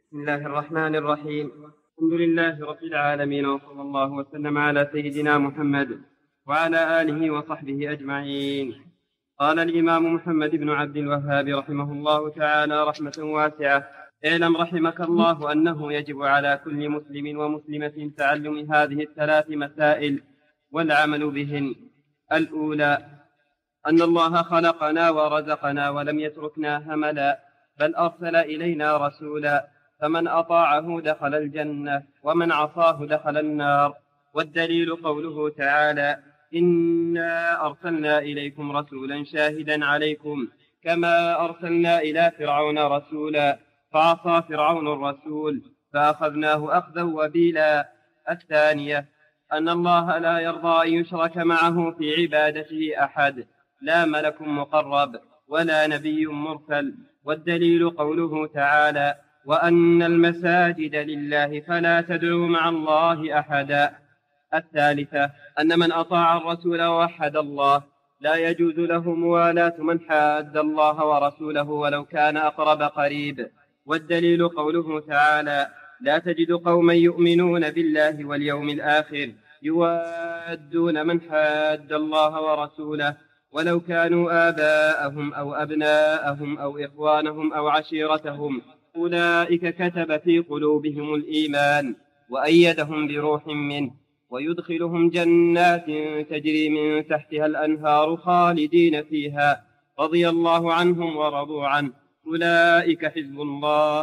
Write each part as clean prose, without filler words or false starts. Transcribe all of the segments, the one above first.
بسم الله الرحمن الرحيم. الحمد لله رب العالمين، وصلى الله وسلم على سيدنا محمد وعلى آله وصحبه أجمعين. قال الإمام محمد بن عبد الوهاب رحمه الله تعالى رحمة واسعة: اعلم رحمك الله أنه يجب على كل مسلم ومسلمة تعلم هذه الثلاث مسائل والعمل بهن. الأولى: أن الله خلقنا ورزقنا ولم يتركنا هملا، بل أرسل إلينا رسولا، فمن أطاعه دخل الجنة ومن عصاه دخل النار. والدليل قوله تعالى: إنا أرسلنا إليكم رسولا شاهدا عليكم كما أرسلنا إلى فرعون رسولا فعصى فرعون الرسول فأخذناه أخذا وبيلا. الثانية: أن الله لا يرضى أن يشرك معه في عبادته أحد، لا ملك مقرب ولا نبي مرسل. والدليل قوله تعالى: وأن المساجد لله فلا تدعوا مع الله أحدا. الثالثة: أن من أطاع الرسول ووحد الله لا يجوز له موالاة من حاد الله ورسوله ولو كان أقرب قريب. والدليل قوله تعالى: لا تجد قوما يؤمنون بالله واليوم الآخر يوادون من حاد الله ورسوله ولو كانوا آباءهم أو أبناءهم أو إخوانهم أو عشيرتهم، أولئك كتب في قلوبهم الإيمان وأيدهم بروح منه ويدخلهم جنات تجري من تحتها الأنهار خالدين فيها، رضي الله عنهم ورضوا عنه، أولئك حزب الله،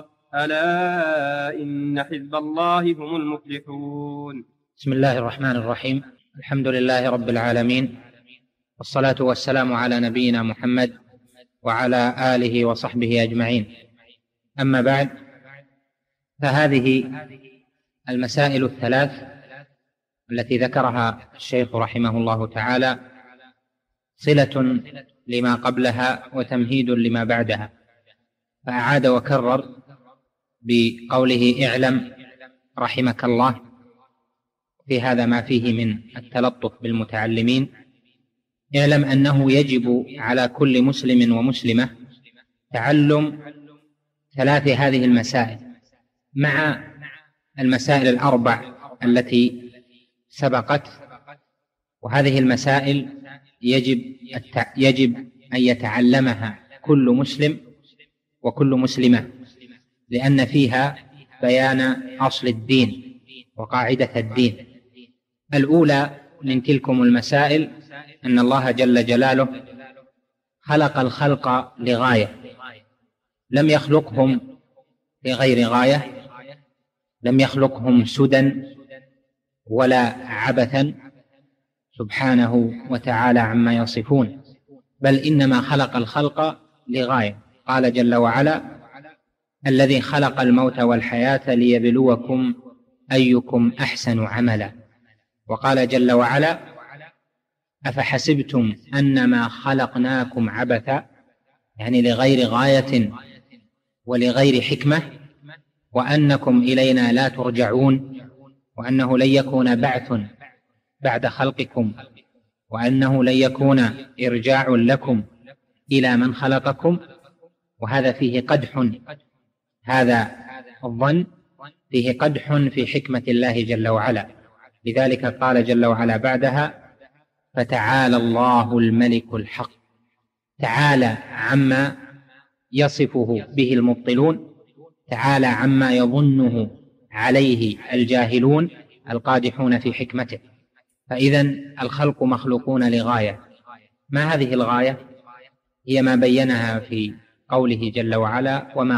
ألا إن حزب الله هم المفلحون. بسم الله الرحمن الرحيم. الحمد لله رب العالمين، والصلاة والسلام على نبينا محمد وعلى آله وصحبه أجمعين. أما بعد، فهذه المسائل الثلاث التي ذكرها الشيخ رحمه الله تعالى صلة لما قبلها وتمهيد لما بعدها، فأعاد وكرر بقوله: اعلم رحمك الله. في هذا ما فيه من التلطف بالمتعلمين. اعلم أنه يجب على كل مسلم ومسلمة تعلم ثلاث هذه المسائل مع المسائل الأربع التي سبقت. وهذه المسائل يجب أن يتعلمها كل مسلم وكل مسلمة، لأن فيها بيان أصل الدين وقاعدة الدين. الأولى من تلكم المسائل أن الله جل جلاله خلق الخلق لغاية، لم يخلقهم لغير غاية، لم يخلقهم سدى ولا عبثا سبحانه وتعالى عما يصفون، بل إنما خلق الخلق لغاية. قال جل وعلا: الذي خلق الموت والحياة ليبلوكم أيكم أحسن عملا. وقال جل وعلا: أفحسبتم أنما خلقناكم عبثا، يعني لغير غاية ولغير حكمة، وأنكم إلينا لا ترجعون، وأنه لن يكون بعث بعد خلقكم، وأنه لن يكون إرجاع لكم إلى من خلقكم. وهذا فيه قدح، هذا الظن فيه قدح في حكمة الله جل وعلا. لذلك قال جل وعلا بعدها: فتعالى الله الملك الحق. تعالى عما يصفه به المبطلون، تعالى عما يظنه عليه الجاهلون القادحون في حكمته. فإذن الخلق مخلوقون لغاية. ما هذه الغاية؟ هي ما بينها في قوله جل وعلا: وما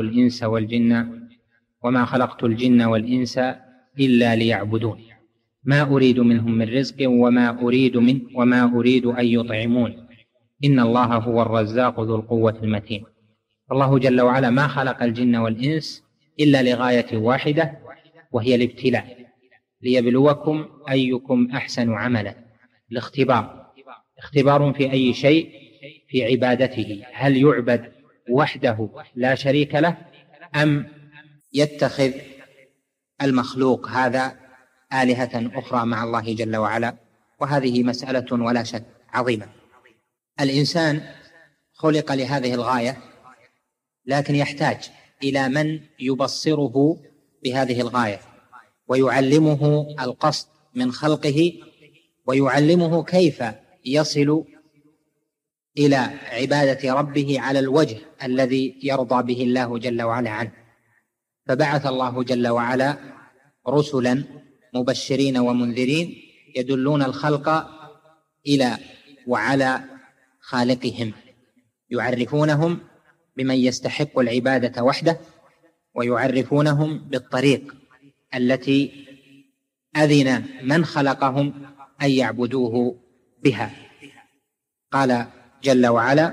خلقت الجن والإنس إلا ليعبدون، ما أريد منهم من رزق وما أريد أن يطعمون، إن الله هو الرزاق ذو القوة المتين. الله جل وعلا ما خلق الجن والإنس إلا لغاية واحدة، وهي الابتلاء، ليبلوكم أيكم أحسن عملا. الاختبار في أي شيء؟ في عبادته، هل يعبد وحده لا شريك له، أم يتخذ المخلوق هذا آلهة أخرى مع الله جل وعلا؟ وهذه مسألة ولا شك عظيمة. الإنسان خلق لهذه الغاية، لكن يحتاج إلى من يبصره بهذه الغاية ويعلمه القصد من خلقه ويعلمه كيف يصل إلى عبادة ربه على الوجه الذي يرضى به الله جل وعلا عنه. فبعث الله جل وعلا رسلا مبشرين ومنذرين يدلون الخلق إلى وعلى خالقهم، يعرفونهم بمن يستحق العبادة وحده، ويعرفونهم بالطريق التي أذن من خلقهم أن يعبدوه بها. قال جل وعلا: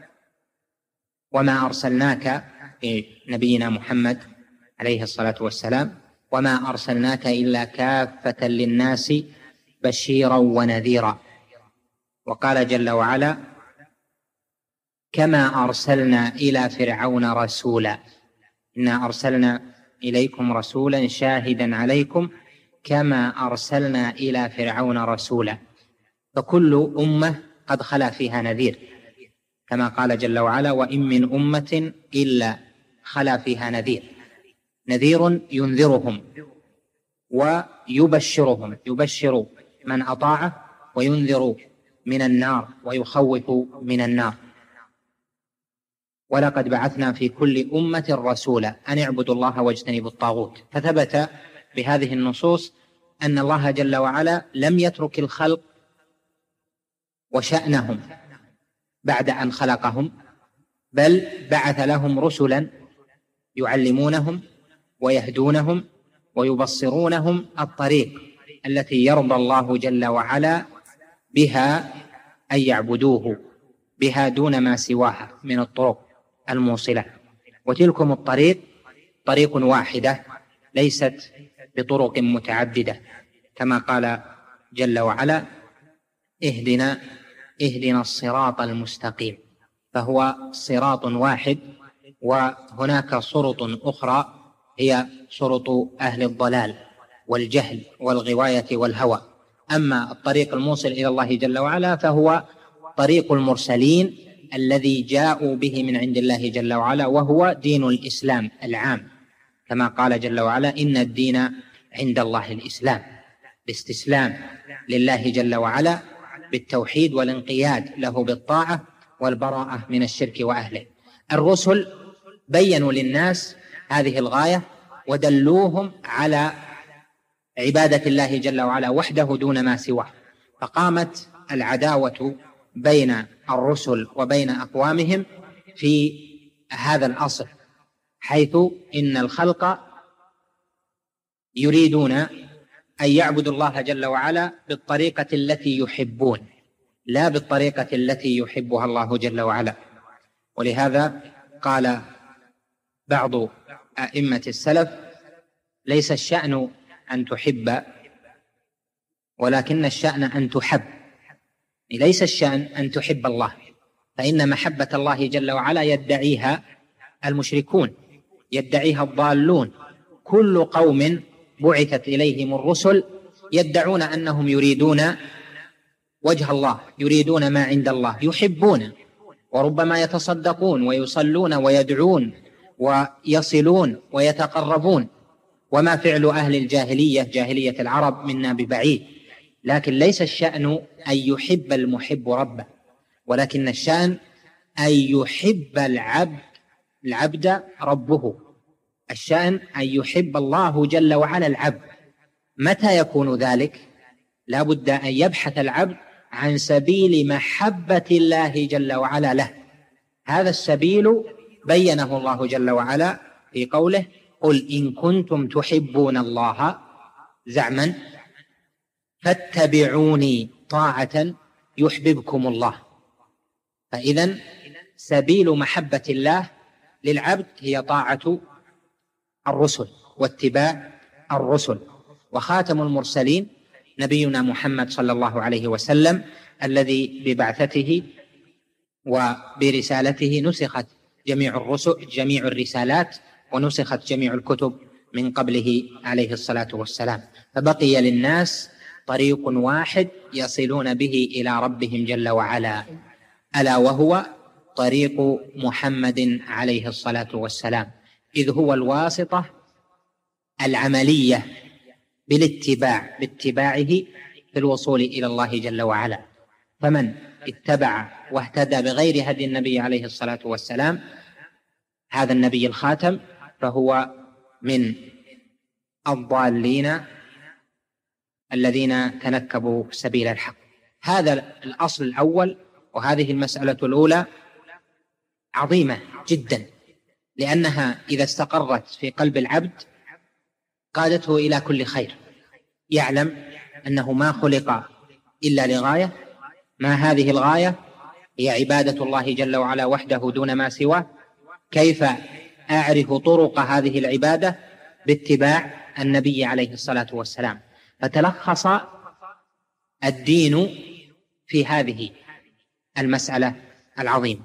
وما أرسلناك، نبينا محمد عليه الصلاة والسلام، وما أرسلناك إلا كافة للناس بشيرا ونذيرا. وقال جل وعلا: كما أرسلنا إلى فرعون رسولا إنا أرسلنا إليكم رسولا شاهدا عليكم كما أرسلنا إلى فرعون رسولا. فكل أمة قد خلا فيها نذير، كما قال جل وعلا: وإن من أمة إلا خلا فيها نذير. نذير ينذرهم ويبشرهم، يبشر من أطاعه وينذر من النار ويخوف من النار. ولقد بعثنا في كل أمة رسولا أن اعبدوا الله واجتنبوا الطاغوت. فثبت بهذه النصوص أن الله جل وعلا لم يترك الخلق وشأنهم بعد أن خلقهم، بل بعث لهم رسلا يعلمونهم ويهدونهم ويبصرونهم الطريق التي يرضى الله جل وعلا بها أن يعبدوه بها دون ما سواها من الطرق الموصلة. وتلكم الطريق طريق واحدة ليست بطرق متعددة، كما قال جل وعلا: اهدنا الصراط المستقيم. فهو صراط واحد، وهناك صرط أخرى هي صرط أهل الضلال والجهل والغواية والهوى. أما الطريق الموصل إلى الله جل وعلا فهو طريق المرسلين الذي جاءوا به من عند الله جل وعلا، وهو دين الإسلام العام، كما قال جل وعلا: إن الدين عند الله الإسلام، باستسلام لله جل وعلا بالتوحيد والانقياد له بالطاعة والبراءة من الشرك وأهله. الرسل بيّنوا للناس هذه الغاية ودلوهم على عبادة الله جل وعلا وحده دون ما سواه، فقامت العداوة بين الرسل وبين أقوامهم في هذا الأصل، حيث إن الخلق يريدون أن يعبدوا الله جل وعلا بالطريقة التي يحبون، لا بالطريقة التي يحبها الله جل وعلا. ولهذا قال بعض أئمة السلف: ليس الشأن أن تحب، ولكن الشأن أن تحب. ليس الشأن أن تحب الله، فإن محبة الله جل وعلا يدعيها المشركون، يدعيها الضالون. كل قوم بعثت إليهم الرسل يدعون أنهم يريدون وجه الله، يريدون ما عند الله، يحبون، وربما يتصدقون ويصلون ويدعون ويصلون ويتقربون، وما فعل أهل الجاهلية، جاهلية العرب، منا ببعيد. لكن ليس الشأن أن يحب المحب ربه، ولكن الشأن أن يحب العبد ربه. الشأن أن يحب الله جل وعلا العبد. متى يكون ذلك؟ لا بد أن يبحث العبد عن سبيل محبة الله جل وعلا له. هذا السبيل بينه الله جل وعلا في قوله: قل إن كنتم تحبون الله زعما فاتبعوني طاعة يحببكم الله. فإذن سبيل محبة الله للعبد هي طاعة الرسل واتباع الرسل. وخاتم المرسلين نبينا محمد صلى الله عليه وسلم، الذي ببعثته وبرسالته نسخت جميع الرسالات ونسخت جميع الكتب من قبله عليه الصلاة والسلام. فبقي للناس طريق واحد يصلون به إلى ربهم جل وعلا، ألا وهو طريق محمد عليه الصلاة والسلام. إذ هو الواسطة العملية باتباعه في الوصول إلى الله جل وعلا. فمن اتبع واهتدى بغير هدي النبي عليه الصلاة والسلام، هذا النبي الخاتم، فهو من الضالين الذين تنكبوا سبيل الحق. هذا الأصل الأول، وهذه المسألة الأولى عظيمة جدا، لأنها إذا استقرت في قلب العبد قادته إلى كل خير. يعلم أنه ما خلق إلا لغاية، ما هذه الغاية؟ هي عبادة الله جل وعلا وحده دون ما سواه. كيف أعرف طرق هذه العبادة؟ باتباع النبي عليه الصلاة والسلام. فتلخص الدين في هذه المسألة العظيمة.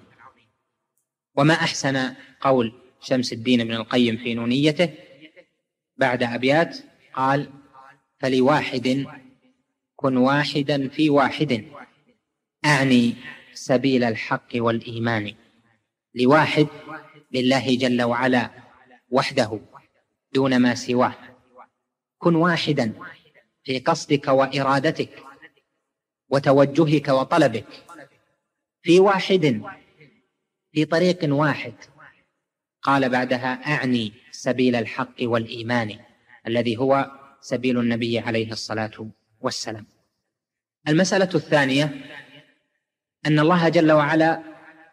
وما أحسن قول شمس الدين ابن القيم في نونيته بعد أبيات، قال: فلواحد كن واحدا في واحد، أعني سبيل الحق والإيمان. لواحد، لله جل وعلا وحده دون ما سواه. كن واحدا في قصدك وإرادتك وتوجهك وطلبك، في واحد، في طريق واحد. قال بعدها: أعني سبيل الحق والإيمان، الذي هو سبيل النبي عليه الصلاة والسلام. المسألة الثانية أن الله جل وعلا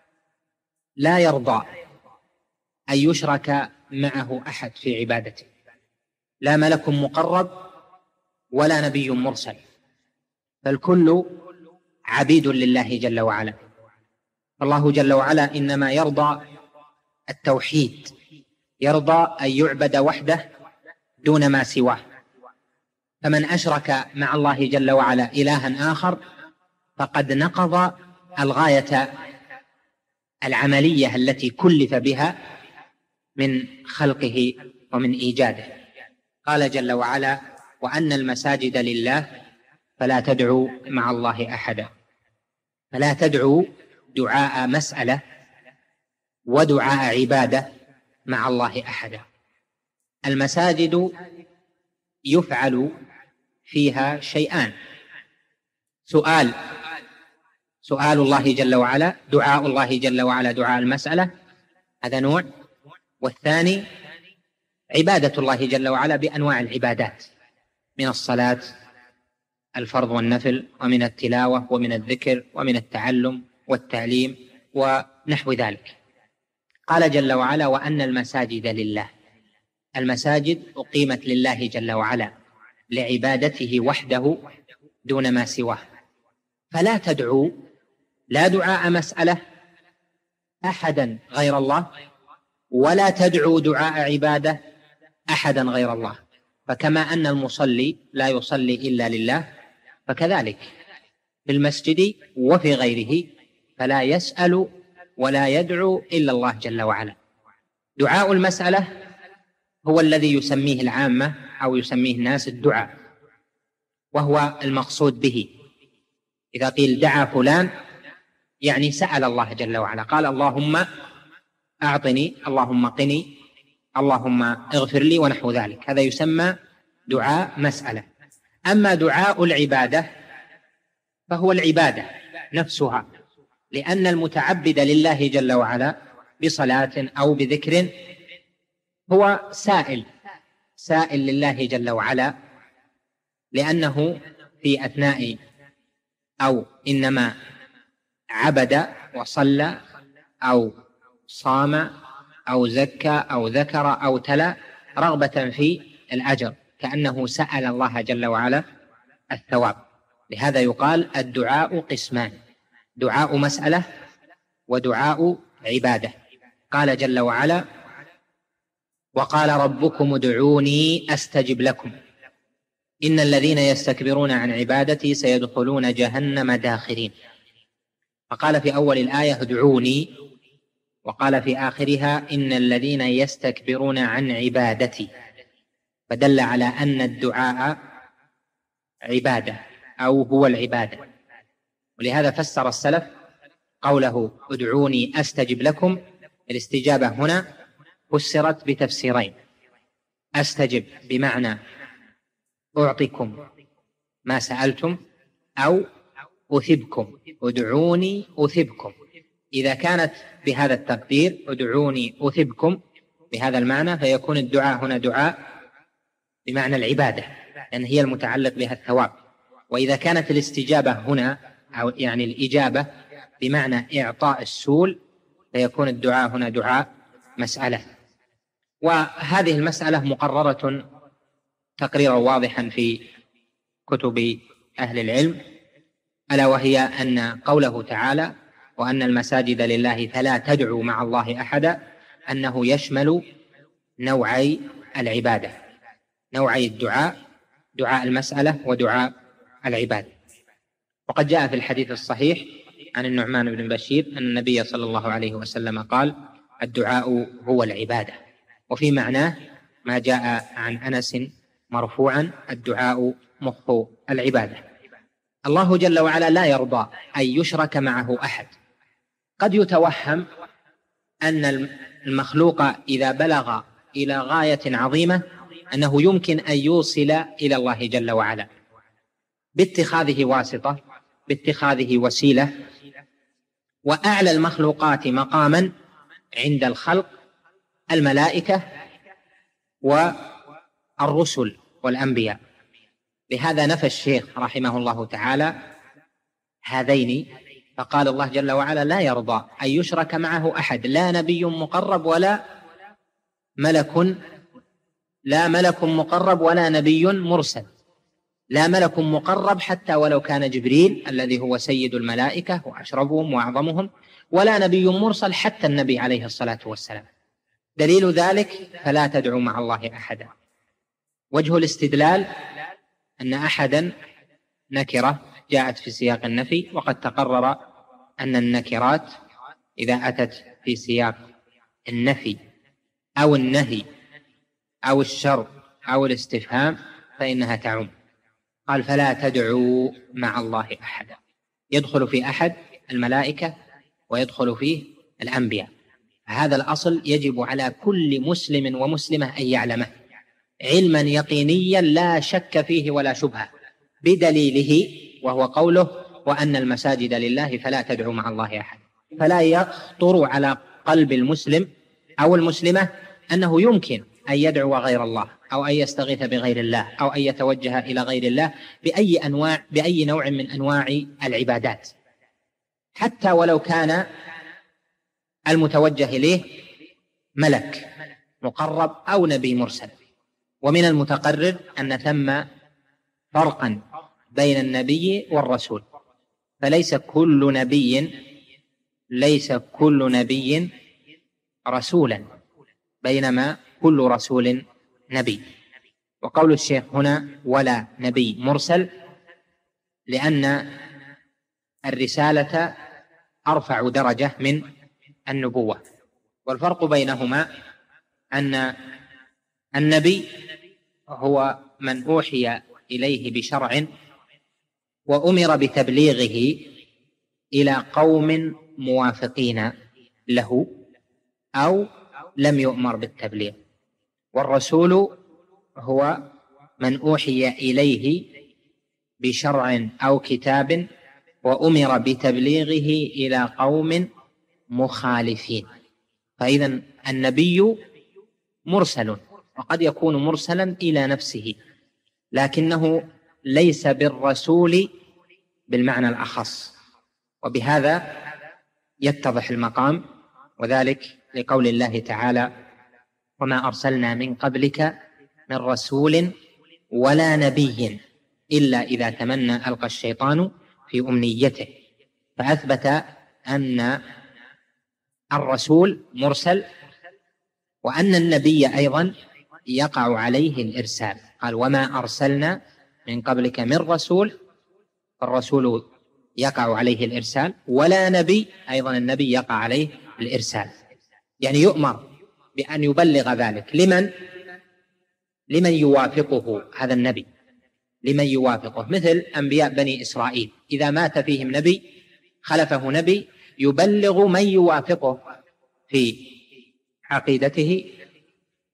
لا يرضى أن يشرك معه أحد في عبادته، لا ملك مقرب ولا نبي مرسل، فالكل عبيد لله جل وعلا. فالله جل وعلا إنما يرضى التوحيد، يرضى أن يعبد وحده دون ما سواه. فمن أشرك مع الله جل وعلا إلها آخر فقد نقض الغاية العملية التي كلف بها من خلقه ومن إيجاده. قال جل وعلا: وأن المساجد لله فلا تدعوا مع الله أحدا. فلا تدعوا دعاء مسألة ودعاء عبادة مع الله أحدا. المساجد يفعل فيها شيئان: سؤال الله جل وعلا، دعاء الله جل وعلا، دعاء المسألة، هذا نوع. والثاني عبادة الله جل وعلا بأنواع العبادات، من الصلاة الفرض والنفل، ومن التلاوة، ومن الذكر، ومن التعلم والتعليم ونحو ذلك. قال جل وعلا: وأن المساجد لله. المساجد أقيمت لله جل وعلا لعبادته وحده دون ما سواه. فلا تدعوا، لا دعاء مسألة، أحدا غير الله، ولا تدعوا دعاء عبادة أحدا غير الله. فكما أن المصلي لا يصلي إلا لله، فكذلك في المسجد وفي غيره فلا يسأل ولا يدعو إلا الله جل وعلا. دعاء المسألة هو الذي يسميه العامة أو يسميه الناس الدعاء، وهو المقصود به. إذا قيل دعا فلان يعني سأل الله جل وعلا، قال: اللهم أعطني، اللهم قني، اللهم اغفر لي، ونحو ذلك. هذا يسمى دعاء مسألة. أما دعاء العبادة فهو العبادة نفسها، لأن المتعبد لله جل وعلا بصلاة أو بذكر هو سائل لله جل وعلا، لأنه في أثناء أو إنما عبد وصلى أو صام أو زكى أو ذكر أو تلا رغبة في الأجر، كأنه سأل الله جل وعلا الثواب. لهذا يقال الدعاء قسمان: دعاء مسألة ودعاء عبادة. قال جل وعلا: وقال ربكم ادعوني أستجب لكم إن الذين يستكبرون عن عبادتي سيدخلون جهنم داخرين. فقال في أول الآية ادعوني، وقال في آخرها إن الذين يستكبرون عن عبادتي، فدل على أن الدعاء عبادة أو هو العبادة. ولهذا فسر السلف قوله ادعوني أستجب لكم، الاستجابة هنا فسرت بتفسيرين: أستجب بمعنى أعطيكم ما سألتم، أو أثبكم، ادعوني أثبكم. إذا كانت بهذا التقدير ادعوني أثبكم بهذا المعنى، فيكون الدعاء هنا دعاء بمعنى العبادة، لأن هي المتعلق بها الثواب. وإذا كانت الاستجابة هنا أو يعني الإجابة بمعنى إعطاء السؤل، فيكون الدعاء هنا دعاء مسألة. وهذه المسألة مقررة تقريرا واضحا في كتب أهل العلم، ألا وهي أن قوله تعالى: وأن المساجد لله فلا تدعوا مع الله أحدا، أنه يشمل نوعي العبادة، نوعي الدعاء، دعاء المسألة ودعاء العبادة. وقد جاء في الحديث الصحيح عن النعمان بن بشير أن النبي صلى الله عليه وسلم قال: الدعاء هو العبادة. وفي معناه ما جاء عن أنس مرفوعا: الدعاء مخ العبادة. الله جل وعلا لا يرضى أن يشرك معه أحد. قد يتوهم أن المخلوق إذا بلغ إلى غاية عظيمة أنه يمكن أن يوصل إلى الله جل وعلا باتخاذه واسطة، باتخاذه وسيلة. وأعلى المخلوقات مقاما عند الخلق الملائكة والرسل والأنبياء. لهذا نفى الشيخ رحمه الله تعالى هذين، فقال الله جل وعلا لا يرضى أن يشرك معه أحد، لا نبي مقرب ولا ملك مقرب ولا نبي مرسل، لا ملك مقرب حتى ولو كان جبريل الذي هو سيد الملائكة وأشرفهم وأعظمهم، ولا نبي مرسل حتى النبي عليه الصلاة والسلام. دليل ذلك: فلا تدعوا مع الله أحدا. وجه الاستدلال أن أحدا نكرة جاءت في سياق النفي، وقد تقرر أن النكرات إذا أتت في سياق النفي أو النهي أو الشر أو الاستفهام فإنها تعم. قال: فلا تدعوا مع الله أحدا، يدخل في أحد الملائكة ويدخل فيه الأنبياء. هذا الأصل يجب على كل مسلم ومسلمة أن يعلمه علما يقينيا لا شك فيه ولا شبهة، بدليله وهو قوله: وأن المساجد لله فلا تدعوا مع الله أحد. فلا يخطر على قلب المسلم أو المسلمة أنه يمكن أن يدعو غير الله أو أن يستغيث بغير الله أو أن يتوجه إلى غير الله بأي نوع من أنواع العبادات، حتى ولو كان المتوجه إليه ملك مقرب أو نبي مرسل. ومن المتقرر أن ثم فرقا بين النبي والرسول، فليس كل نبي رسولا، بينما كل رسول نبي. وقول الشيخ هنا: ولا نبي مرسل، لأن الرسالة أرفع درجة من النبوة. والفرق بينهما أن النبي هو من أوحي إليه بشرع وأمر بتبليغه إلى قوم موافقين له أو لم يؤمر بالتبليغ. والرسول هو من أوحي إليه بشرع أو كتاب وأمر بتبليغه إلى قوم مخالفين. فإذا النبي مرسل، وقد يكون مرسلا إلى نفسه، لكنه ليس بالرسول بالمعنى الأخص. وبهذا يتضح المقام، وذلك لقول الله تعالى: وما أرسلنا من قبلك من رسول ولا نبي إلا إذا تمنى ألقى الشيطان في أمنيته. فأثبت أن الرسول مرسل، وأن النبي أيضا يقع عليه الإرسال. قال: وما أرسلنا من قبلك من رسول، فالرسول يقع عليه الإرسال، ولا نبي، أيضا النبي يقع عليه الإرسال، يعني يؤمر بأن يبلغ ذلك. لمن يوافقه هذا النبي، لمن يوافقه، مثل أنبياء بني إسرائيل إذا مات فيهم نبي خلفه نبي يبلغ من يوافقه في عقيدته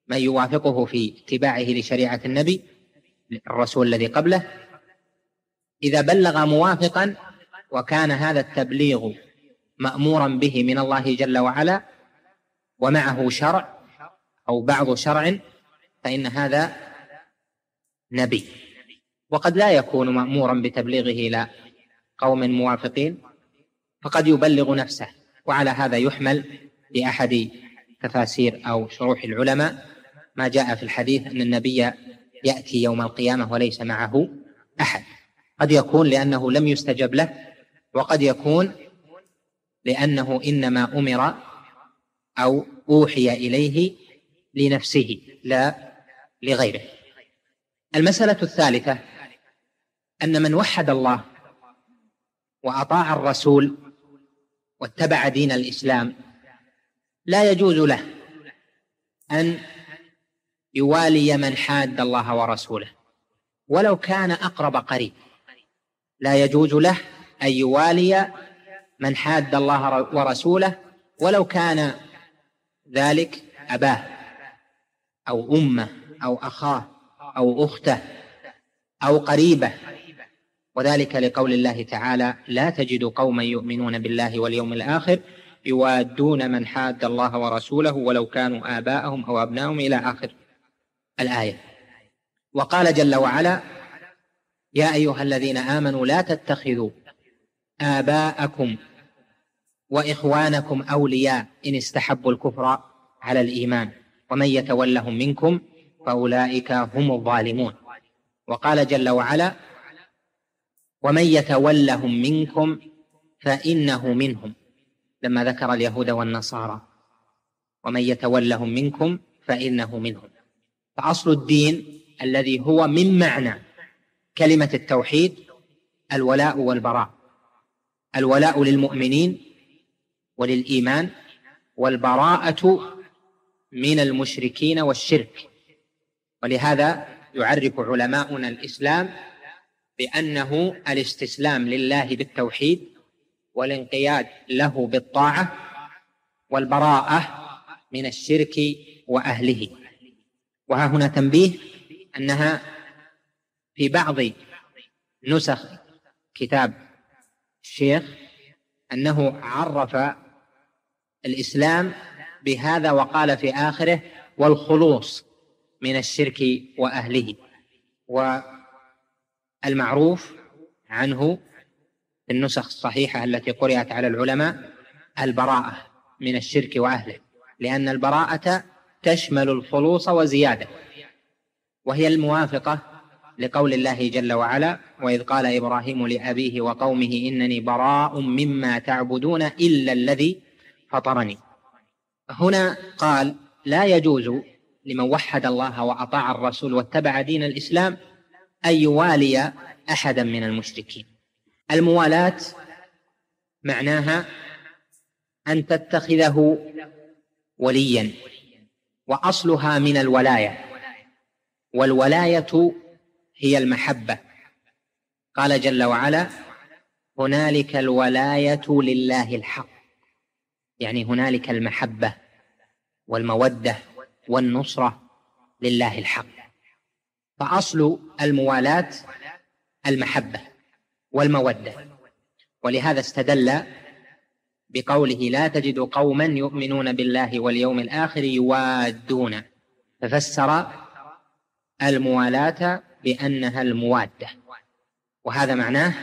من يوافقه في اتباعه لشريعة النبي الرسول الذي قبله، إذا بلغ موافقا وكان هذا التبليغ مأمورا به من الله جل وعلا ومعه شرع أو بعض شرع، فإن هذا نبي. وقد لا يكون مأمورا بتبليغه إلى قوم موافقين، فقد يبلغ نفسه. وعلى هذا يحمل بأحد تفاسير أو شروح العلماء ما جاء في الحديث أن النبي يأتي يوم القيامة وليس معه أحد. قد يكون لأنه لم يستجب له، وقد يكون لأنه إنما أمر أو أوحي إليه لنفسه لا لغيره. المسألة الثالثة أن من وحد الله وأطاع الرسول واتبع دين الإسلام لا يجوز له أن يوالي من حاد الله ورسوله ولو كان أقرب قريب. لا يجوز له أن يوالي من حاد الله ورسوله ولو كان ذلك أباه أو أمه أو أخاه أو أخته أو قريبه، وذلك لقول الله تعالى: لا تجد قوما يؤمنون بالله واليوم الآخر يوادون من حاد الله ورسوله ولو كانوا آباءهم أو أبناءهم إلى آخر الآية. وقال جل وعلا: يا أيها الذين آمنوا لا تتخذوا آباءكم وإخوانكم أولياء إن استحبوا الكفر على الإيمان ومن يتولهم منكم فأولئك هم الظالمون. وقال جل وعلا: ومن يتولهم منكم فإنه منهم، لما ذكر اليهود والنصارى: ومن يتولهم منكم فإنه منهم. فأصل الدين الذي هو من معنى كلمة التوحيد الولاء والبراء. الولاء للمؤمنين وللإيمان، والبراءة من المشركين والشرك. ولهذا يعرف علماؤنا الإسلام بأنه الاستسلام لله بالتوحيد والانقياد له بالطاعة والبراءة من الشرك وأهله. وها هنا تنبيه أنها في بعض نسخ كتاب الشيخ أنه عرف الإسلام بهذا وقال في آخره: والخلوص من الشرك وأهله. والمعروف عنه في النسخ الصحيحة التي قرأت على العلماء البراءة من الشرك وأهله، لأن البراءة تشمل الخلوص وزيادة، وهي الموافقة لقول الله جل وعلا: وإذ قال إبراهيم لأبيه وقومه إنني براء مما تعبدون إلا الذي فطرني. هنا قال: لا يجوز لمن وحد الله وأطاع الرسول واتبع دين الإسلام أن يوالي أحدا من المشركين. الموالاة معناها أن تتخذه وليا، وأصلها من الولاية، والولاية هي المحبة. قال جل وعلا: هنالك الولاية لله الحق، يعني هنالك المحبة والمودة والنصرة لله الحق. فأصل الموالاة المحبة والمودة. ولهذا استدل بقوله: لا تجد قوما يؤمنون بالله واليوم الآخر يوادون، ففسر الموالاة بأنها الموادة. وهذا معناه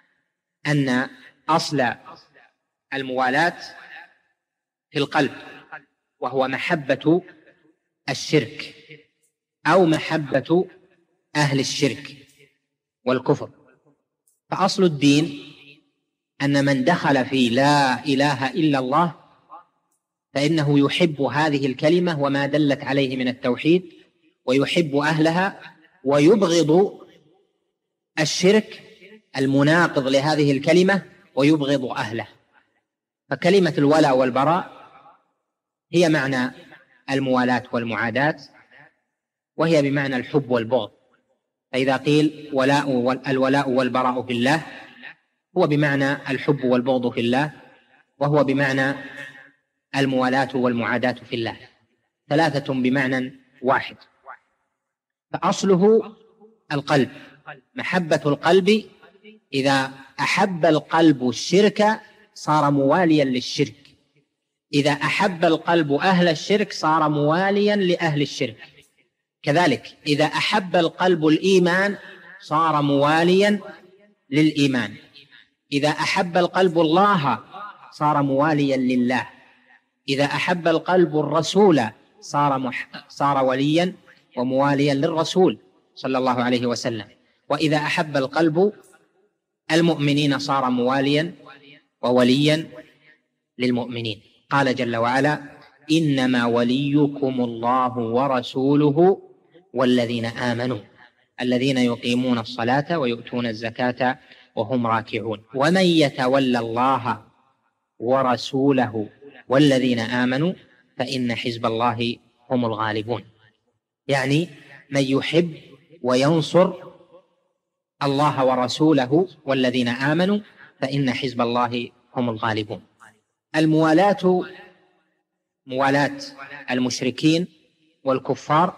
أن أصل الموالاة في القلب، وهو محبة الشرك أو محبة أهل الشرك والكفر. فأصل الدين أن من دخل في لا إله إلا الله فإنه يحب هذه الكلمة وما دلت عليه من التوحيد، ويحب أهلها، ويبغض الشرك المناقض لهذه الكلمة، ويبغض أهله. فكلمة الولاء والبراء هي معنى الموالاة والمعاداة، وهي بمعنى الحب والبغض. فإذا قيل الولاء والبراء في الله هو بمعنى الحب والبغض في الله، وهو بمعنى الموالاة والمعاداة في الله، ثلاثة بمعنى واحد. فأصله القلب، محبة القلب. إذا أحب القلب الشرك صار مواليا للشرك، إذا أحب القلب أهل الشرك صار مواليا لأهل الشرك. كذلك إذا أحب القلب الإيمان صار مواليا للإيمان، إذا أحب القلب الله صار مواليا لله، إذا أحب القلب الرسول صار وليا ومواليا للرسول صلى الله عليه وسلم، وإذا أحب القلب المؤمنين صار مواليا ووليا للمؤمنين. قال جل وعلا: إنما وليكم الله ورسوله والذين آمنوا الذين يقيمون الصلاة ويؤتون الزكاة وهم راكعون. ومن يتولى الله ورسوله والذين آمنوا فإن حزب الله هم الغالبون. يعني من يحب وينصر الله ورسوله والذين آمنوا فإن حزب الله هم الغالبون. الموالاة، موالاة المشركين والكفار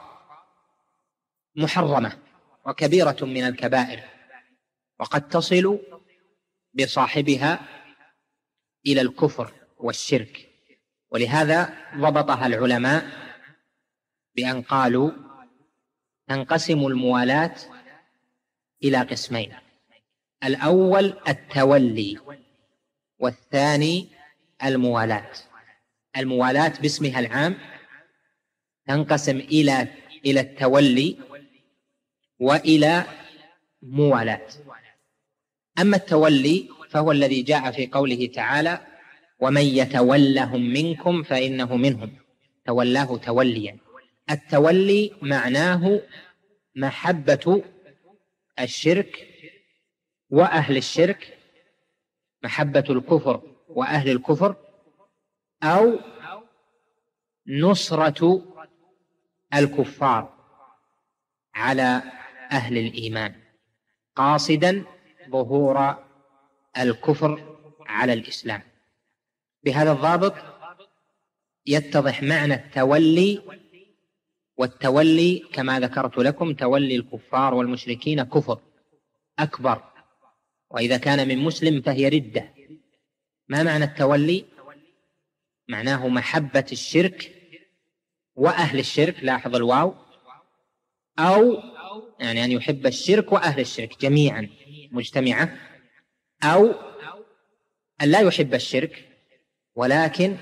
محرمة وكبيرة من الكبائر، وقد تصل بصاحبها إلى الكفر والشرك، ولهذا ضبطها العلماء بأن قالوا: تنقسم الموالاة إلى قسمين: الأول التولي، والثاني الموالاة. الموالاة باسمها العام تنقسم إلى التولي وإلى موالاة. أما التولي فهو الذي جاء في قوله تعالى: ومن يتولهم منكم فإنه منهم، تولاه توليا. التولي معناه محبة الشرك وأهل الشرك، محبة الكفر وأهل الكفر، أو نصرة الكفار على أهل الإيمان، قاصدا ظهور الكفر على الإسلام. بهذا الضابط يتضح معنى التولي. والتولي كما ذكرت لكم تولي الكفار والمشركين كفر أكبر، وإذا كان من مسلم فهي ردة. ما معنى التولي؟ معناه محبة الشرك وأهل الشرك، لاحظ الواو، أو يعني أن يحب الشرك وأهل الشرك جميعا مجتمعة، أو أن لا يحب الشرك ولكن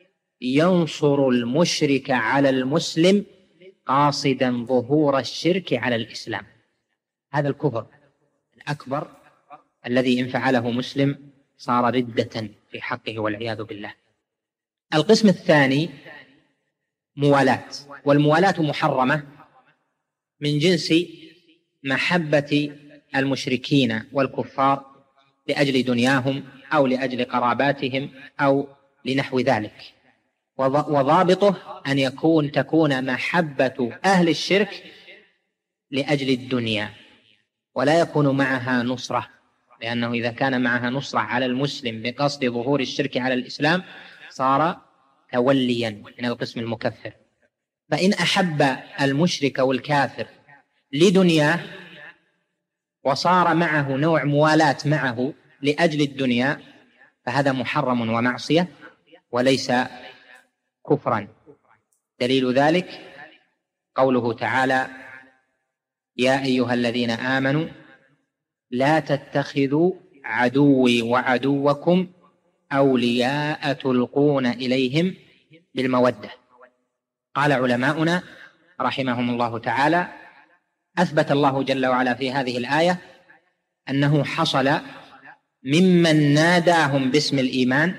ينصر المشرك على المسلم قاصدا ظهور الشرك على الإسلام. هذا الكفر الأكبر الذي إن فعله مسلم صار ردة في حقه والعياذ بالله. القسم الثاني موالاة، والموالاة محرمة من جنس محبة المشركين والكفار لأجل دنياهم أو لأجل قراباتهم أو لنحو ذلك. وضابطه أن تكون محبة أهل الشرك لأجل الدنيا ولا يكون معها نصرة، لأنه إذا كان معها نصرة على المسلم بقصد ظهور الشرك على الإسلام صار توليا من القسم المكفر. فإن أحب المشرك والكافر لدنياه وصار معه نوع موالاة معه لأجل الدنيا فهذا محرم ومعصية وليس كفرا. دليل ذلك قوله تعالى: يا أيها الذين آمنوا لا تتخذوا عدوي وعدوكم أولياء تلقون إليهم بالمودة. قال علماؤنا رحمهم الله تعالى: أثبت الله جل وعلا في هذه الآية أنه حصل ممن ناداهم باسم الإيمان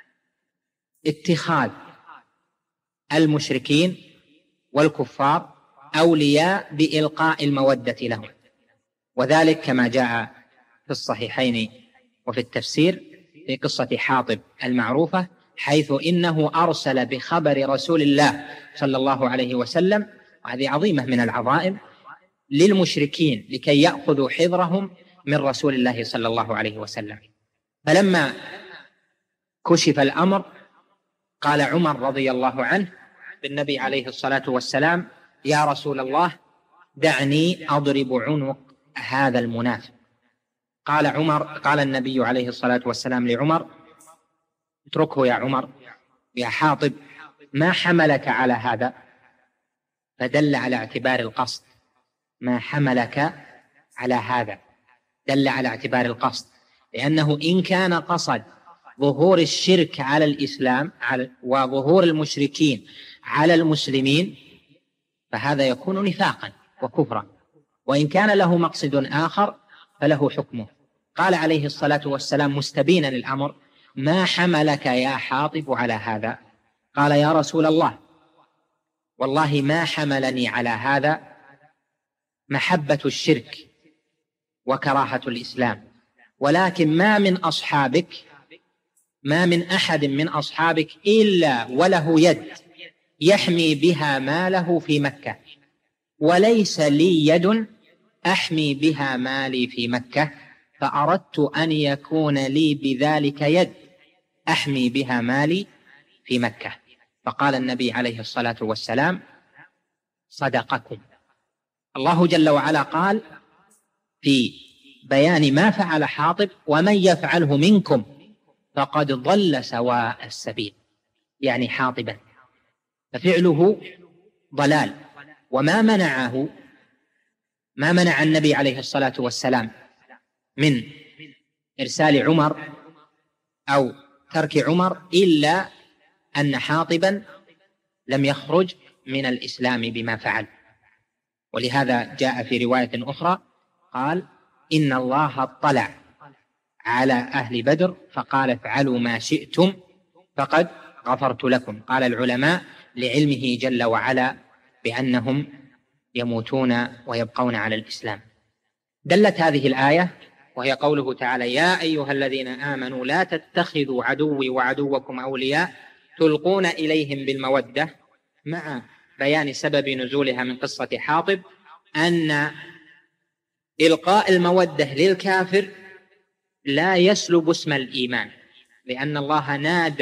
اتخاذ المشركين والكفار أولياء بإلقاء المودة لهم، وذلك كما جاء في الصحيحين وفي التفسير في قصة حاطب المعروفة، حيث إنه أرسل بخبر رسول الله صلى الله عليه وسلم، وهذه عظيمة من العظائم، للمشركين لكي يأخذوا حذرهم من رسول الله صلى الله عليه وسلم. فلما كشف الأمر قال عمر رضي الله عنه بالنبي عليه الصلاة والسلام: يا رسول الله دعني أضرب عنق هذا المنافق. قال النبي عليه الصلاة والسلام لعمر: اتركه يا عمر. يا حاطب، ما حملك على هذا؟ فدل على اعتبار القصد. ما حملك على هذا دل على اعتبار القصد، لأنه إن كان قصد ظهور الشرك على الإسلام وظهور المشركين على المسلمين فهذا يكون نفاقا وكفرا، وإن كان له مقصد آخر فله حكمه. قال عليه الصلاة والسلام مستبينا الأمر: ما حملك يا حاطب على هذا؟ قال: يا رسول الله، والله ما حملني على هذا محبة الشرك وكراهة الإسلام، ولكن ما من أحد من أصحابك إلا وله يد يحمي بها ماله في مكة، وليس لي يد أحمي بها مالي في مكة، فأردت أن يكون لي بذلك يد أحمي بها مالي في مكة. فقال النبي عليه الصلاة والسلام: صدقكم. الله جل وعلا قال في بيان ما فعل حاطب: ومن يفعله منكم فقد ضل سواء السبيل، يعني حاطبا، ففعله ضلال. وما منع النبي عليه الصلاة والسلام من إرسال عمر أو ترك عمر إلا أن حاطبا لم يخرج من الإسلام بما فعل. ولهذا جاء في رواية أخرى قال: إن الله اطلع على أهل بدر فقال: افعلوا ما شئتم فقد غفرت لكم. قال العلماء: لعلمه جل وعلا بأنهم يموتون ويبقون على الإسلام. دلت هذه الآية، وهي قوله تعالى: يا أيها الذين آمنوا لا تتخذوا عدوي وعدوكم أولياء تلقون إليهم بالمودة، مع بيان سبب نزولها من قصة حاطب، أن إلقاء المودة للكافر لا يسلب اسم الإيمان، لأن الله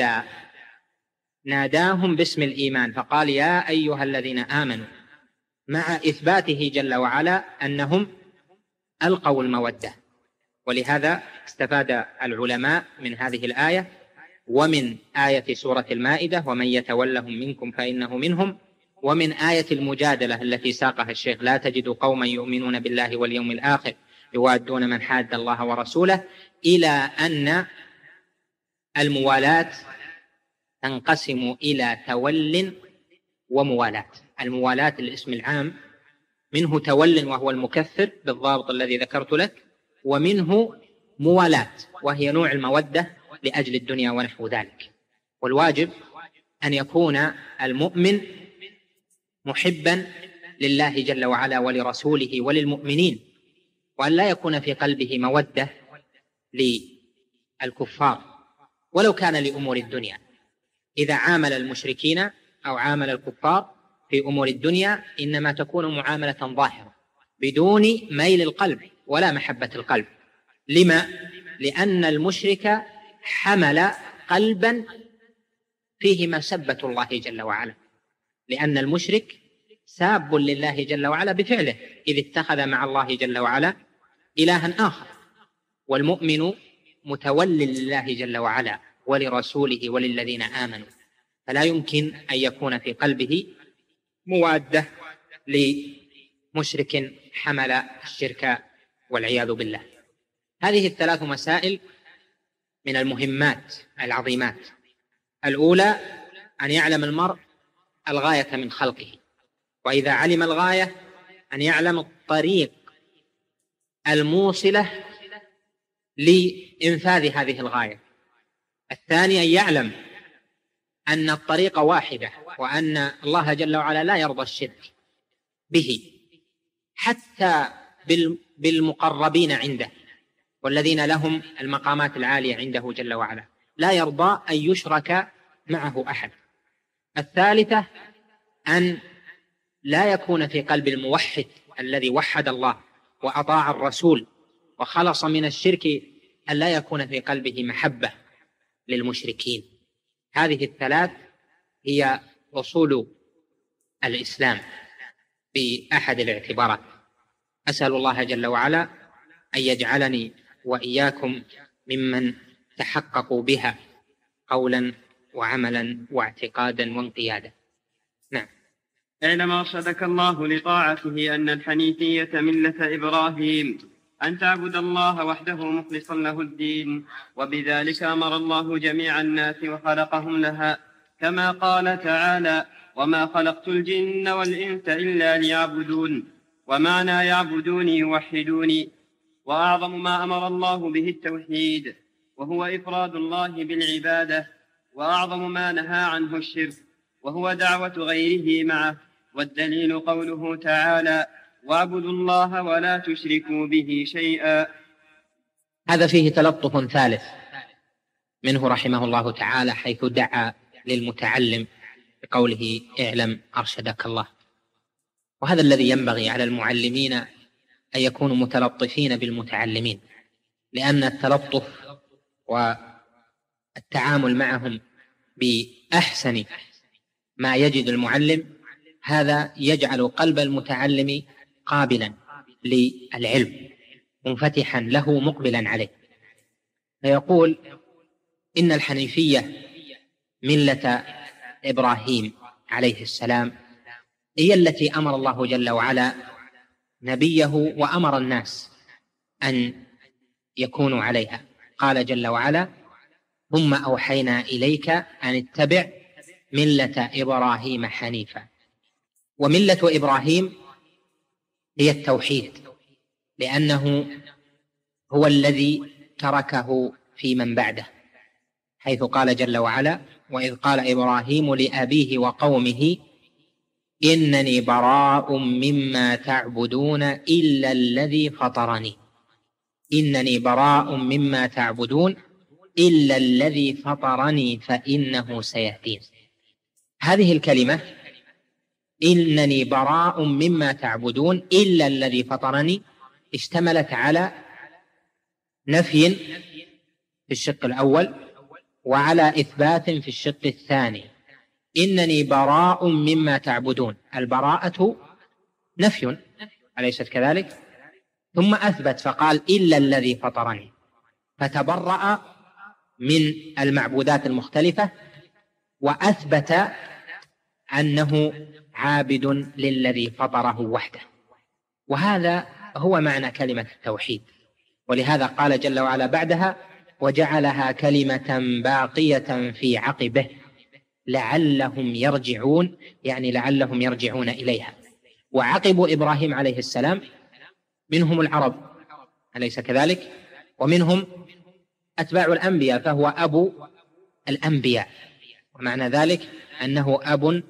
ناداهم باسم الإيمان فقال: يا أيها الذين آمنوا، مع إثباته جل وعلا أنهم ألقوا المودة. ولهذا استفاد العلماء من هذه الآية ومن آية سورة المائدة: ومن يتولهم منكم فإنه منهم، ومن آية المجادلة التي ساقها الشيخ: لا تجد قوما يؤمنون بالله واليوم الآخر يوادون من حاد الله ورسوله، إلى أن الموالاة تنقسم إلى تول وموالاة. الموالاة الاسم العام، منه تول وهو المكثر بالضابط الذي ذكرت لك، ومنه موالاة وهي نوع المودة لأجل الدنيا ونحو ذلك. والواجب أن يكون المؤمن محبا لله جل وعلا ولرسوله وللمؤمنين، وأن لا يكون في قلبه مودة للكفار ولو كان لأمور الدنيا. إذا عامل المشركين أو عامل الكفار في أمور الدنيا إنما تكون معاملة ظاهرة بدون ميل القلب ولا محبة القلب. لما؟ لأن المشرك حمل قلبا فيه مسبة الله جل وعلا، لأن المشرك ساب لله جل وعلا بفعله، إذ اتخذ مع الله جل وعلا إلها آخر. والمؤمن متولي لله جل وعلا ولرسوله وللذين آمنوا، فلا يمكن أن يكون في قلبه موادة لمشرك حمل الشرك والعياذ بالله. هذه الثلاث مسائل من المهمات العظيمات. الأولى أن يعلم المرء الغاية من خلقه، وإذا علم الغاية أن يعلم الطريق الموصلة لإنفاذ هذه الغاية. الثاني أن يعلم أن الطريق واحدة، وأن الله جل وعلا لا يرضى الشرك به حتى بالمقربين عنده والذين لهم المقامات العالية عنده جل وعلا، لا يرضى أن يشرك معه أحد. الثالثة أن لا يكون في قلب الموحد الذي وحد الله وأطاع الرسول وخلص من الشرك أن لا يكون في قلبه محبة للمشركين. هذه الثلاث هي أصول الإسلام. بأحد الاعتبارات. أسأل الله جل وعلا أن يجعلني وإياكم ممن تحققوا بها قولا وعملا واعتقادا وانقيادا. نعم. اعلم أرشدك الله لطاعته أن الحنيفية ملة إبراهيم، أن تعبد الله وحده مخلصا له الدين، وبذلك أمر الله جميع الناس وخلقهم لها، كما قال تعالى: وما خلقت الجن والإنس إلا ليعبدون. ومعنى يعبدوني يوحدوني. وأعظم ما أمر الله به التوحيد، وهو إفراد الله بالعبادة، وأعظم ما نهى عنه الشرك، وهو دعوة غيره معه. والدليل قوله تعالى: واعبدوا الله ولا تشركوا به شيئا. هذا فيه تلطف ثالث منه رحمه الله تعالى، حيث دعا للمتعلم بقوله: اعلم أرشدك الله. وهذا الذي ينبغي على المعلمين أن يكونوا متلطفين بالمتعلمين، لأن التلطف والتعامل معهم بأحسن ما يجد المعلم هذا يجعل قلب المتعلم قابلا للعلم، منفتحا له مقبلا عليه. فيقول: إن الحنيفية ملة إبراهيم عليه السلام هي التي أمر الله جل وعلا نبيه وأمر الناس أن يكونوا عليها. قال جل وعلا: ثم أوحينا إليك أن اتبع ملة إبراهيم حنيفا. وملة إبراهيم هي التوحيد، لأنه هو الذي تركه في من بعده، حيث قال جل وعلا: وإذ قال إبراهيم لأبيه وقومه إنني براء مما تعبدون إلا الذي فطرني. إنني براء مما تعبدون إلا الذي فطرني فإنه سيهدين. هذه الكلمة إنني براء مما تعبدون إلا الذي فطرني اشتملت على نفي في الشق الأول وعلى إثبات في الشق الثاني. إنني براء مما تعبدون، البراءة نفي أليست كذلك؟ ثم أثبت فقال: إلا الذي فطرني، فتبرأ من المعبودات المختلفة وأثبت أنه عابد للذي فطره وحده. وهذا هو معنى كلمة التوحيد. ولهذا قال جل وعلا بعدها: وجعلها كلمة باقية في عقبه لعلهم يرجعون، يعني لعلهم يرجعون إليها. وعقب إبراهيم عليه السلام منهم العرب أليس كذلك؟ ومنهم أتباع الأنبياء، فهو أبو الأنبياء، ومعنى ذلك أنه أب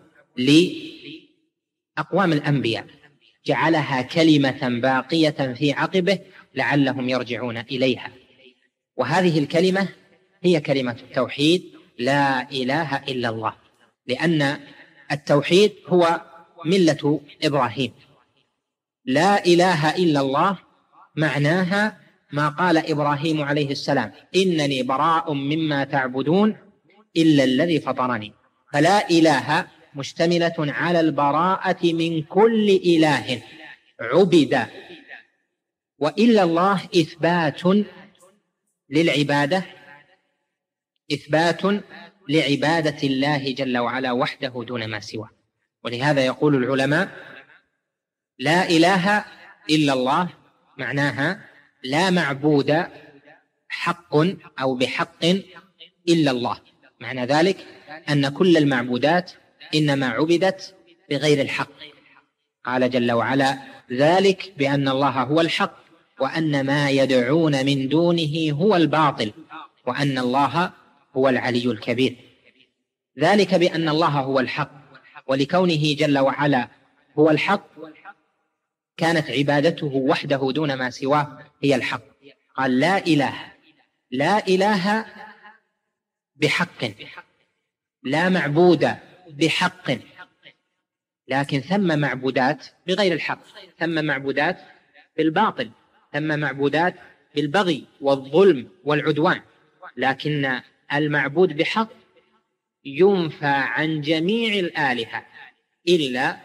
لأقوام الأنبياء. جعلها كلمة باقية في عقبه لعلهم يرجعون إليها. وهذه الكلمة هي كلمة التوحيد: لا إله إلا الله، لأن التوحيد هو ملة إبراهيم. لا إله إلا الله معناها ما قال إبراهيم عليه السلام: إنني براء مما تعبدون إلا الذي فطرني. فلا إله مشتملة على البراءة من كل إله عبد، وإلا الله إثبات للعبادة، إثبات لعبادة الله جل وعلا وحده دون ما سواه. ولهذا يقول العلماء: لا إله إلا الله معناها لا معبود حق أو بحق إلا الله. معنى ذلك أن كل المعبودات إنما عبدت بغير الحق. قال جل وعلا: ذلك بأن الله هو الحق وأن ما يدعون من دونه هو الباطل وأن الله هو العلي الكبير. ذلك بأن الله هو الحق، ولكونه جل وعلا هو الحق كانت عبادته وحده دون ما سواه هي الحق. قال: لا إله، لا إله بحق، لا معبود بحق، لكن ثم معبودات بغير الحق، ثم معبودات بالباطل، ثم معبودات بالبغي والظلم والعدوان. لكن المعبود بحق ينفى عن جميع الآلهة إلا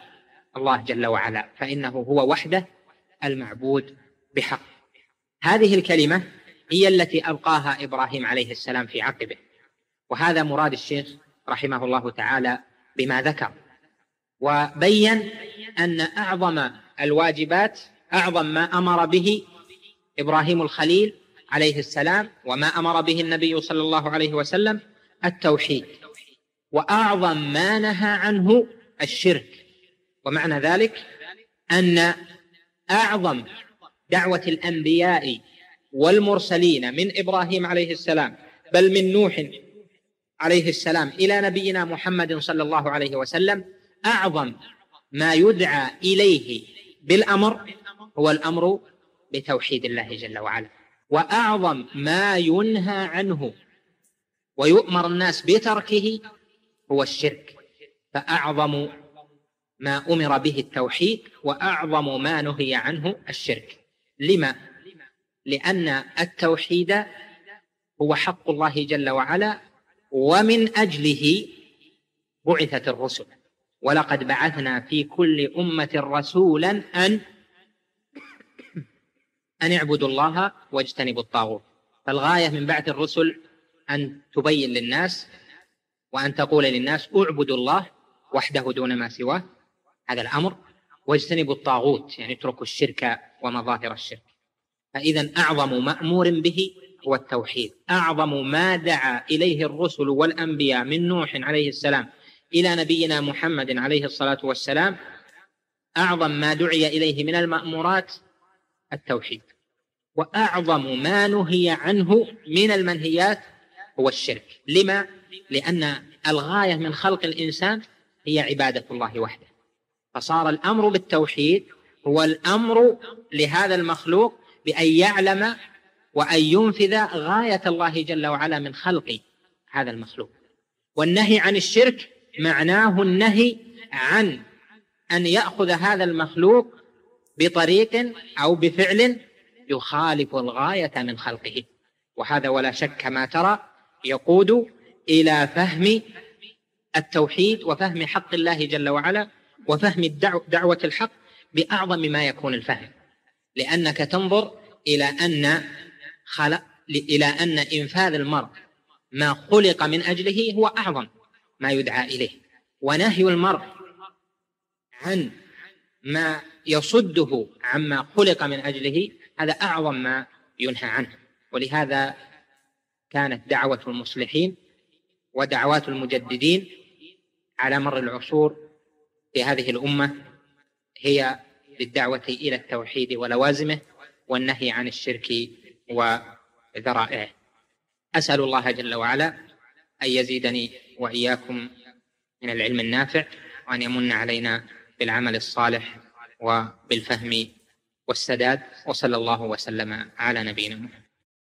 الله جل وعلا، فإنه هو وحده المعبود بحق. هذه الكلمة هي التي ألقاها إبراهيم عليه السلام في عقبه، وهذا مراد الشيخ رحمه الله تعالى بما ذكر، وبين أن أعظم الواجبات، أعظم ما أمر به إبراهيم الخليل عليه السلام وما أمر به النبي صلى الله عليه وسلم التوحيد، وأعظم ما نهى عنه الشرك. ومعنى ذلك أن أعظم دعوة الأنبياء والمرسلين من إبراهيم عليه السلام بل من نوح عليه السلام إلى نبينا محمد صلى الله عليه وسلم، أعظم ما يدعى إليه بالأمر هو الأمر بتوحيد الله جل وعلا، وأعظم ما ينهى عنه ويؤمر الناس بتركه هو الشرك. فأعظم ما أمر به التوحيد، وأعظم ما نهي عنه الشرك. لما؟ لأن التوحيد هو حق الله جل وعلا، ومن أجله بعثت الرسل، ولقد بعثنا في كل أمة رسولا أن اعبدوا الله واجتنبوا الطاغوت. فالغاية من بعث الرسل أن تبين للناس وأن تقول للناس اعبدوا الله وحده دون ما سواه، هذا الأمر، واجتنبوا الطاغوت، يعني اتركوا الشرك ومظاهر الشرك. فإذا أعظم مأمور به هو التوحيد. أعظم ما دعا إليه الرسل والأنبياء من نوح عليه السلام إلى نبينا محمد عليه الصلاة والسلام، أعظم ما دعي إليه من المأمورات التوحيد، وأعظم ما نهي عنه من المنهيات هو الشرك. لما؟ لأن الغاية من خلق الإنسان هي عبادة الله وحده، فصار الأمر بالتوحيد هو الأمر لهذا المخلوق بأن يعلم وأن ينفذ غاية الله جل وعلا من خلق هذا المخلوق. والنهي عن الشرك معناه النهي عن أن يأخذ هذا المخلوق بطريق أو بفعل يخالف الغاية من خلقه، وهذا ولا شك ما ترى يقود إلى فهم التوحيد وفهم حق الله جل وعلا وفهم دعوة الحق بأعظم ما يكون الفهم، لأنك تنظر إلى أن إنفاذ المرء ما خلق من أجله هو أعظم ما يدعى إليه، ونهي المرء عن ما يصده عما خلق من أجله هذا أعظم ما ينهى عنه. ولهذا كانت دعوة المصلحين ودعوات المجددين على مر العصور في هذه الأمة هي للدعوة إلى التوحيد ولوازمه والنهي عن الشرك وذرائعه. أسأل الله جل وعلا أن يزيدني وإياكم من العلم النافع، وأن يمن علينا بالعمل الصالح وبالفهم والسداد، وصلى الله وسلم على نبينا محمد.